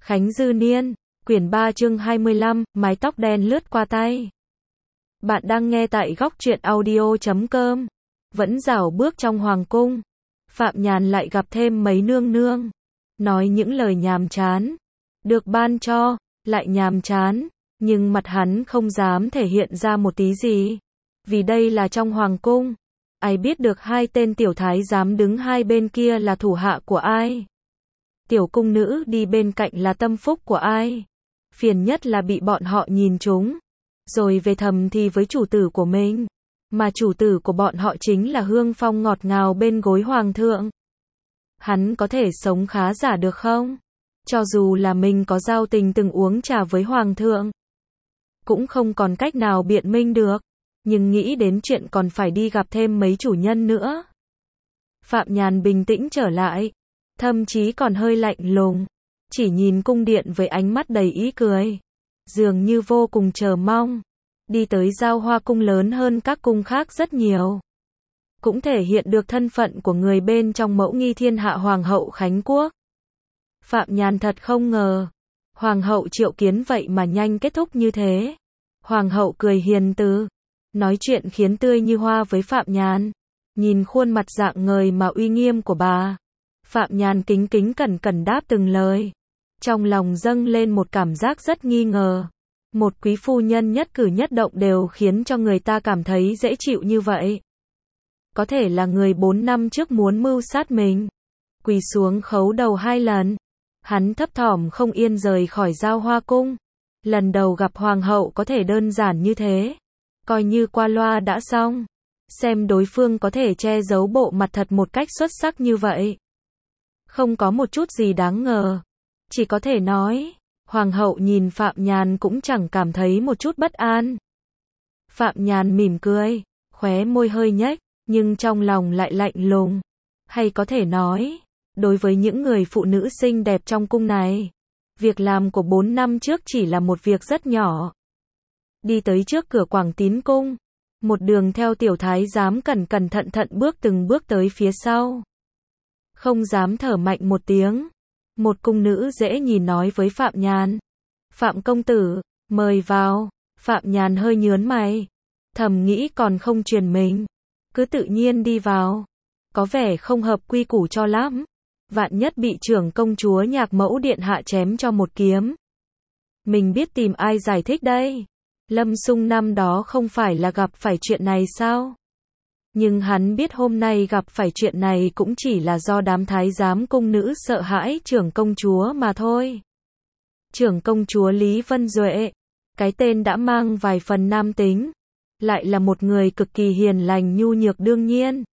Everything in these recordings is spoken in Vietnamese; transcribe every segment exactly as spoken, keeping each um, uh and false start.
Khánh Dư Niên, quyển ba chương hai mươi lăm, mái tóc đen lướt qua tay. Bạn đang nghe tại góc truyện audio chấm com. Vẫn rảo bước trong hoàng cung. Phạm Nhàn lại gặp thêm mấy nương nương. Nói những lời nhàm chán. Được ban cho, lại nhàm chán. Nhưng mặt hắn không dám thể hiện ra một tí gì. Vì đây là trong hoàng cung. Ai biết được hai tên tiểu thái giám đứng hai bên kia là thủ hạ của ai. Tiểu cung nữ đi bên cạnh là tâm phúc của ai. Phiền nhất là bị bọn họ nhìn trúng. Rồi về thầm thì với chủ tử của mình. Mà chủ tử của bọn họ chính là hương phong ngọt ngào bên gối hoàng thượng. Hắn có thể sống khá giả được không? Cho dù là mình có giao tình từng uống trà với hoàng thượng. Cũng không còn cách nào biện minh được. Nhưng nghĩ đến chuyện còn phải đi gặp thêm mấy chủ nhân nữa. Phạm Nhàn bình tĩnh trở lại. Thậm chí còn hơi lạnh lùng. Chỉ nhìn cung điện với ánh mắt đầy ý cười. Dường như vô cùng chờ mong. Đi tới Giao Hoa cung lớn hơn các cung khác rất nhiều. Cũng thể hiện được thân phận của người bên trong mẫu nghi thiên hạ Hoàng hậu Khánh Quốc. Phạm Nhàn thật không ngờ. Hoàng hậu triệu kiến vậy mà nhanh kết thúc như thế. Hoàng hậu cười hiền từ. Nói chuyện khiến tươi như hoa với Phạm Nhàn. Nhìn khuôn mặt dạng ngời mà uy nghiêm của bà. Phạm Nhàn kính kính cẩn cẩn đáp từng lời. Trong lòng dâng lên một cảm giác rất nghi ngờ. Một quý phu nhân nhất cử nhất động đều khiến cho người ta cảm thấy dễ chịu như vậy. Có thể là người bốn năm trước muốn mưu sát mình. Quỳ xuống khấu đầu hai lần. Hắn thấp thỏm không yên rời khỏi Giao Hoa cung. Lần đầu gặp hoàng hậu có thể đơn giản như thế. Coi như qua loa đã xong. Xem đối phương có thể che giấu bộ mặt thật một cách xuất sắc như vậy. Không có một chút gì đáng ngờ. Chỉ có thể nói, hoàng hậu nhìn Phạm Nhàn cũng chẳng cảm thấy một chút bất an. Phạm Nhàn mỉm cười, khóe môi hơi nhếch, nhưng trong lòng lại lạnh lùng. Hay có thể nói, đối với những người phụ nữ xinh đẹp trong cung này, việc làm của bốn năm trước chỉ là một việc rất nhỏ. Đi tới trước cửa Quảng Tín cung, một đường theo tiểu thái giám cẩn cẩn thận thận bước từng bước tới phía sau. Không dám thở mạnh một tiếng. Một cung nữ dễ nhìn nói với Phạm Nhàn. Phạm công tử, mời vào. Phạm Nhàn hơi nhớn mày. Thầm nghĩ còn không truyền mình. Cứ tự nhiên đi vào. Có vẻ không hợp quy củ cho lắm. Vạn nhất bị trưởng công chúa Nhạc Mẫu điện hạ chém cho một kiếm. Mình biết tìm ai giải thích đây. Lâm Sung năm đó không phải là gặp phải chuyện này sao? Nhưng hắn biết hôm nay gặp phải chuyện này cũng chỉ là do đám thái giám cung nữ sợ hãi trưởng công chúa mà thôi. Trưởng công chúa Lý Vân Duệ, cái tên đã mang vài phần nam tính, lại là một người cực kỳ hiền lành nhu nhược đương nhiên.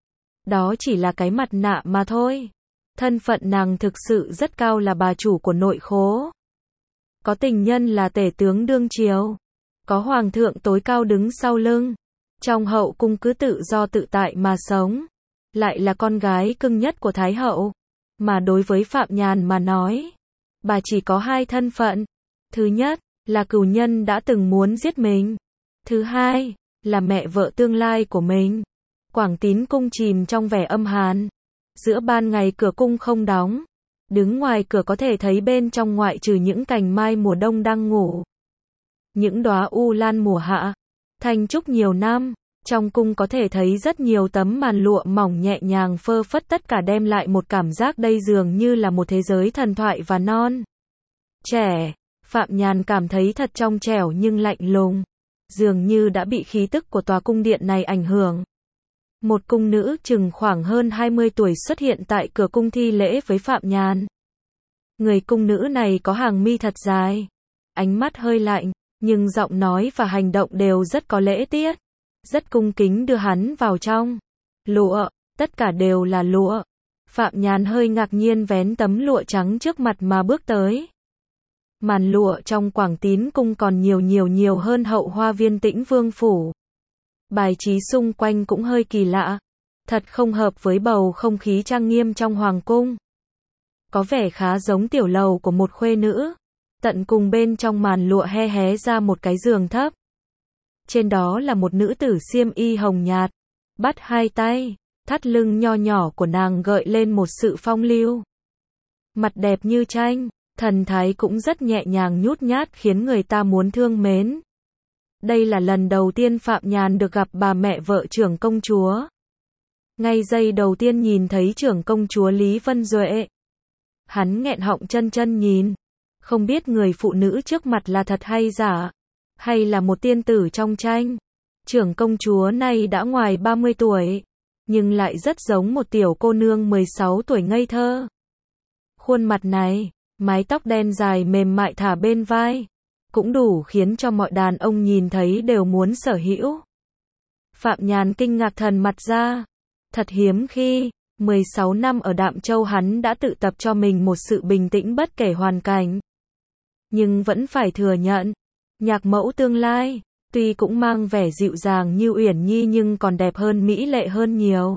Đó chỉ là cái mặt nạ mà thôi. Thân phận nàng thực sự rất cao là bà chủ của nội khố. Có tình nhân là tể tướng đương triều. Có hoàng thượng tối cao đứng sau lưng. Trong hậu cung cứ tự do tự tại mà sống. Lại là con gái cưng nhất của Thái hậu. Mà đối với Phạm Nhàn mà nói, bà chỉ có hai thân phận. Thứ nhất, là cừu nhân đã từng muốn giết mình. Thứ hai, là mẹ vợ tương lai của mình. Quảng Tín cung chìm trong vẻ âm hàn. Giữa ban ngày cửa cung không đóng. Đứng ngoài cửa có thể thấy bên trong ngoại trừ những cành mai mùa đông đang ngủ. Những đóa u lan mùa hạ. Thanh trúc nhiều năm, trong cung có thể thấy rất nhiều tấm màn lụa mỏng nhẹ nhàng phơ phất tất cả đem lại một cảm giác đây dường như là một thế giới thần thoại và non. Trẻ, Phạm Nhàn cảm thấy thật trong trẻo nhưng lạnh lùng. Dường như đã bị khí tức của tòa cung điện này ảnh hưởng. Một cung nữ chừng khoảng hơn hai mươi tuổi xuất hiện tại cửa cung thi lễ với Phạm Nhàn. Người cung nữ này có hàng mi thật dài, ánh mắt hơi lạnh. Nhưng giọng nói và hành động đều rất có lễ tiết. Rất cung kính đưa hắn vào trong. Lụa, tất cả đều là lụa. Phạm Nhàn hơi ngạc nhiên vén tấm lụa trắng trước mặt mà bước tới. Màn lụa trong Quảng Tín cung còn nhiều nhiều nhiều hơn hậu hoa viên Tĩnh Vương phủ. Bài trí xung quanh cũng hơi kỳ lạ. Thật không hợp với bầu không khí trang nghiêm trong hoàng cung. Có vẻ khá giống tiểu lầu của một khuê nữ. Tận cùng bên trong màn lụa he hé ra một cái giường thấp. Trên đó là một nữ tử xiêm y hồng nhạt. Bắt hai tay, thắt lưng nho nhỏ của nàng gợi lên một sự phong lưu. Mặt đẹp như tranh, thần thái cũng rất nhẹ nhàng nhút nhát khiến người ta muốn thương mến. Đây là lần đầu tiên Phạm Nhàn được gặp bà mẹ vợ trưởng công chúa. Ngay giây đầu tiên nhìn thấy trưởng công chúa Lý Vân Duệ, hắn nghẹn họng chân chân nhìn, không biết người phụ nữ trước mặt là thật hay giả, hay là một tiên tử trong tranh. Trưởng công chúa này đã ngoài ba mươi tuổi, nhưng lại rất giống một tiểu cô nương mười sáu tuổi ngây thơ. Khuôn mặt này, mái tóc đen dài mềm mại thả bên vai, cũng đủ khiến cho mọi đàn ông nhìn thấy đều muốn sở hữu. Phạm Nhàn kinh ngạc thần mặt ra. Thật hiếm khi, mười sáu năm ở Đạm Châu hắn đã tự tập cho mình một sự bình tĩnh bất kể hoàn cảnh. Nhưng vẫn phải thừa nhận, nhạc mẫu tương lai, tuy cũng mang vẻ dịu dàng như Uyển Nhi nhưng còn đẹp hơn mỹ lệ hơn nhiều.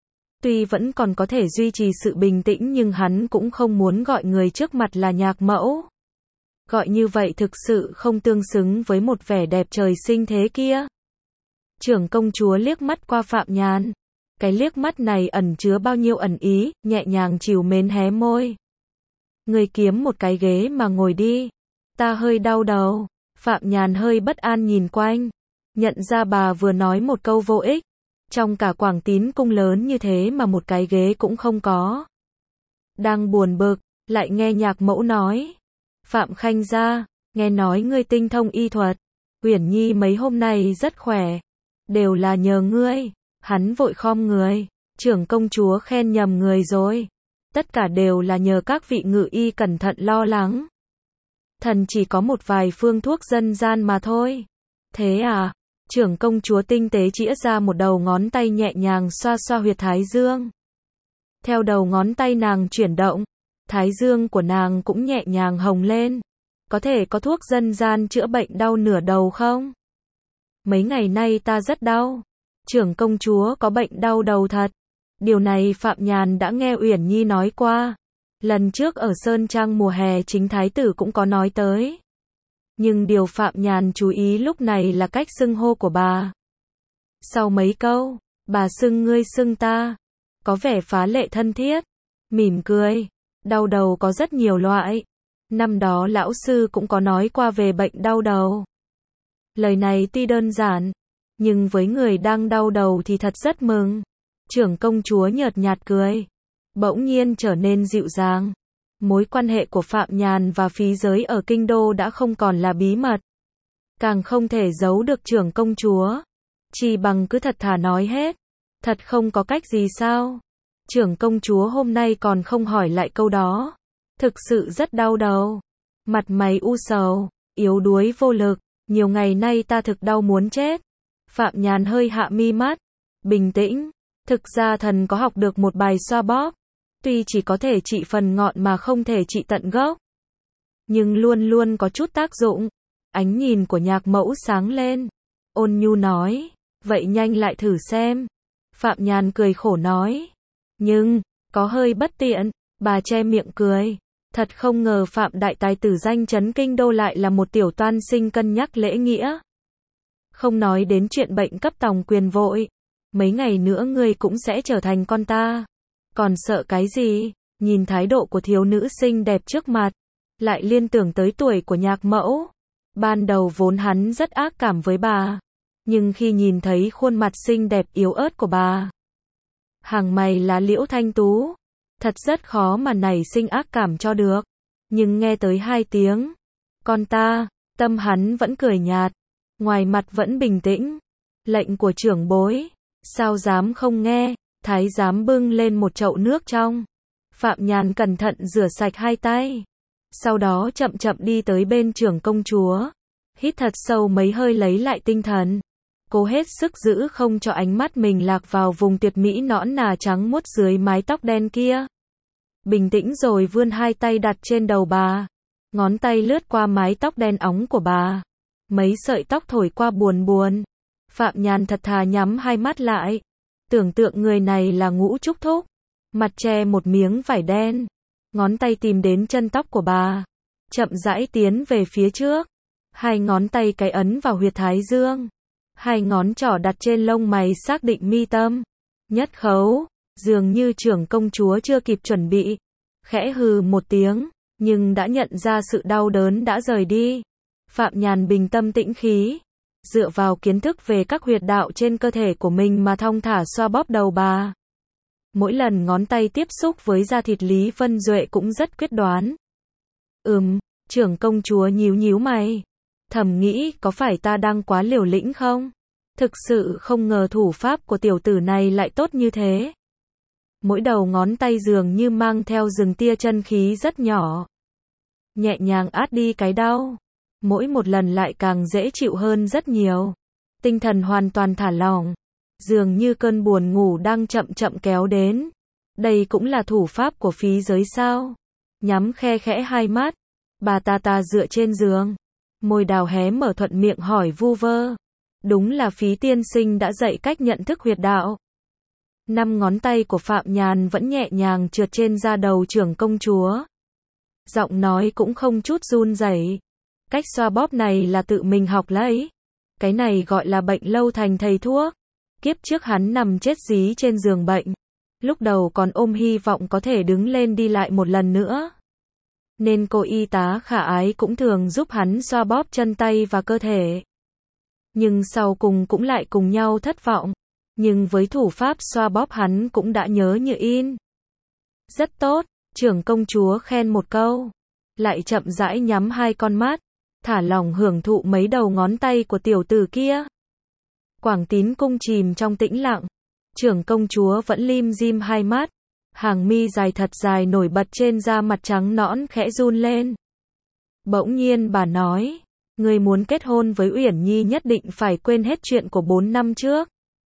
Tuy vẫn còn có thể duy trì sự bình tĩnh nhưng hắn cũng không muốn gọi người trước mặt là nhạc mẫu. Gọi như vậy thực sự không tương xứng với một vẻ đẹp trời sinh thế kia. Trưởng công chúa liếc mắt qua Phạm Nhàn. Cái liếc mắt này ẩn chứa bao nhiêu ẩn ý, nhẹ nhàng trìu mến hé môi. Người kiếm một cái ghế mà ngồi đi. Ta hơi đau đầu. Phạm Nhàn hơi bất an nhìn quanh. Nhận ra bà vừa nói một câu vô ích. Trong cả Quảng Tín cung lớn như thế mà một cái ghế cũng không có. Đang buồn bực, lại nghe nhạc mẫu nói. Phạm Khanh gia, nghe nói ngươi tinh thông y thuật. Uyển Nhi mấy hôm nay rất khỏe. Đều là nhờ ngươi. Hắn vội khom người. Trưởng công chúa khen nhầm người rồi. Tất cả đều là nhờ các vị ngự y cẩn thận lo lắng. Thần chỉ có một vài phương thuốc dân gian mà thôi. Thế à? Trưởng công chúa tinh tế chĩa ra một đầu ngón tay nhẹ nhàng xoa xoa huyệt thái dương. Theo đầu ngón tay nàng chuyển động, thái dương của nàng cũng nhẹ nhàng hồng lên. Có thể có thuốc dân gian chữa bệnh đau nửa đầu không? Mấy ngày nay ta rất đau. Trưởng công chúa có bệnh đau đầu thật. Điều này Phạm Nhàn đã nghe Uyển Nhi nói qua. Lần trước ở Sơn Trang mùa hè chính thái tử cũng có nói tới. Nhưng điều Phạm Nhàn chú ý lúc này là cách xưng hô của bà. Sau mấy câu, bà xưng ngươi xưng ta, có vẻ phá lệ thân thiết, mỉm cười. Đau đầu có rất nhiều loại. Năm đó lão sư cũng có nói qua về bệnh đau đầu. Lời này tuy đơn giản, nhưng với người đang đau đầu thì thật rất mừng. Trưởng công chúa nhợt nhạt cười, bỗng nhiên trở nên dịu dàng. Mối quan hệ của Phạm Nhàn và phí giới ở kinh đô đã không còn là bí mật. Càng không thể giấu được trưởng công chúa. Chỉ bằng cứ thật thà nói hết. Thật không có cách gì sao? Trưởng công chúa hôm nay còn không hỏi lại câu đó. Thực sự rất đau đầu. Mặt mày u sầu, yếu đuối vô lực. Nhiều ngày nay ta thực đau muốn chết. Phạm Nhàn hơi hạ mi mắt. Bình tĩnh. Thực ra thần có học được một bài xoa bóp. Tuy chỉ có thể trị phần ngọn mà không thể trị tận gốc. Nhưng luôn luôn có chút tác dụng. Ánh nhìn của nhạc mẫu sáng lên. Ôn nhu nói. Vậy nhanh lại thử xem. Phạm Nhàn cười khổ nói. Nhưng, có hơi bất tiện. Bà che miệng cười. Thật không ngờ Phạm đại tài tử danh chấn kinh đô lại là một tiểu toan sinh cân nhắc lễ nghĩa. Không nói đến chuyện bệnh cấp tòng quyền vội. Mấy ngày nữa ngươi cũng sẽ trở thành con ta. Còn sợ cái gì? Nhìn thái độ của thiếu nữ xinh đẹp trước mặt, lại liên tưởng tới tuổi của nhạc mẫu. Ban đầu vốn hắn rất ác cảm với bà. Nhưng khi nhìn thấy khuôn mặt xinh đẹp yếu ớt của bà, hàng mày lá liễu thanh tú, thật rất khó mà nảy sinh ác cảm cho được. Nhưng nghe tới hai tiếng con ta, tâm hắn vẫn cười nhạt, ngoài mặt vẫn bình tĩnh. Lệnh của trưởng bối, sao dám không nghe. Thái giám bưng lên một chậu nước trong. Phạm Nhàn cẩn thận rửa sạch hai tay. Sau đó chậm chậm đi tới bên trưởng công chúa. Hít thật sâu mấy hơi lấy lại tinh thần. Cố hết sức giữ không cho ánh mắt mình lạc vào vùng tuyệt mỹ nõn nà trắng muốt dưới mái tóc đen kia. Bình tĩnh rồi vươn hai tay đặt trên đầu bà. Ngón tay lướt qua mái tóc đen óng của bà. Mấy sợi tóc thổi qua buồn buồn. Phạm Nhàn thật thà nhắm hai mắt lại. Tưởng tượng người này là Ngũ Trúc Thúc. Mặt che một miếng vải đen. Ngón tay tìm đến chân tóc của bà. Chậm rãi tiến về phía trước. Hai ngón tay cái ấn vào huyệt thái dương. Hai ngón trỏ đặt trên lông mày xác định mi tâm. Nhất khấu. Dường như trưởng công chúa chưa kịp chuẩn bị. Khẽ hừ một tiếng. nhưng đã nhận ra sự đau đớn đã rời đi. Phạm Nhàn bình tâm tĩnh khí, dựa vào kiến thức về các huyệt đạo trên cơ thể của mình mà thong thả xoa bóp đầu bà. Mỗi lần ngón tay tiếp xúc với da thịt Lý Vân Duệ cũng rất quyết đoán. Ừm, trưởng công chúa nhíu nhíu mày, thầm nghĩ có phải ta đang quá liều lĩnh không? Thực sự không ngờ thủ pháp của tiểu tử này lại tốt như thế. Mỗi đầu ngón tay dường như mang theo từng tia chân khí rất nhỏ, nhẹ nhàng át đi cái đau. Mỗi một lần lại càng dễ chịu hơn rất nhiều. Tinh thần hoàn toàn thả lỏng, dường như cơn buồn ngủ đang chậm chậm kéo đến. Đây cũng là thủ pháp của phí giới sao? Nhắm khe khẽ hai mắt, bà ta ta dựa trên giường, môi đào hé mở thuận miệng hỏi vu vơ. Đúng là Phí tiên sinh đã dạy cách nhận thức huyệt đạo. Năm ngón tay của Phạm Nhàn vẫn nhẹ nhàng trượt trên da đầu trưởng công chúa. Giọng nói cũng không chút run rẩy. Cách xoa bóp này là tự mình học lấy. Cái này gọi là bệnh lâu thành thầy thuốc. Kiếp trước hắn nằm chết dí trên giường bệnh. Lúc đầu còn ôm hy vọng có thể đứng lên đi lại một lần nữa. Nên cô y tá khả ái cũng thường giúp hắn xoa bóp chân tay và cơ thể. Nhưng sau cùng cũng lại cùng nhau thất vọng. Nhưng với thủ pháp xoa bóp hắn cũng đã nhớ như in. Rất tốt, trưởng công chúa khen một câu. Lại chậm rãi nhắm hai con mắt, thả lòng hưởng thụ mấy đầu ngón tay của tiểu tử kia. Quảng Tín cung chìm trong tĩnh lặng. Trưởng công chúa vẫn lim dim hai mắt. Hàng mi dài thật dài nổi bật trên da mặt trắng nõn khẽ run lên. Bỗng nhiên bà nói, người muốn kết hôn với Uyển Nhi nhất định phải quên hết chuyện của bốn năm trước.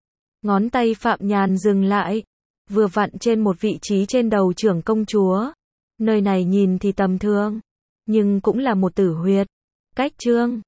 Ngón tay Phạm Nhàn dừng lại, vừa vặn trên một vị trí trên đầu trưởng công chúa. Nơi này nhìn thì tầm thường, nhưng cũng là một tử huyệt. Cách chương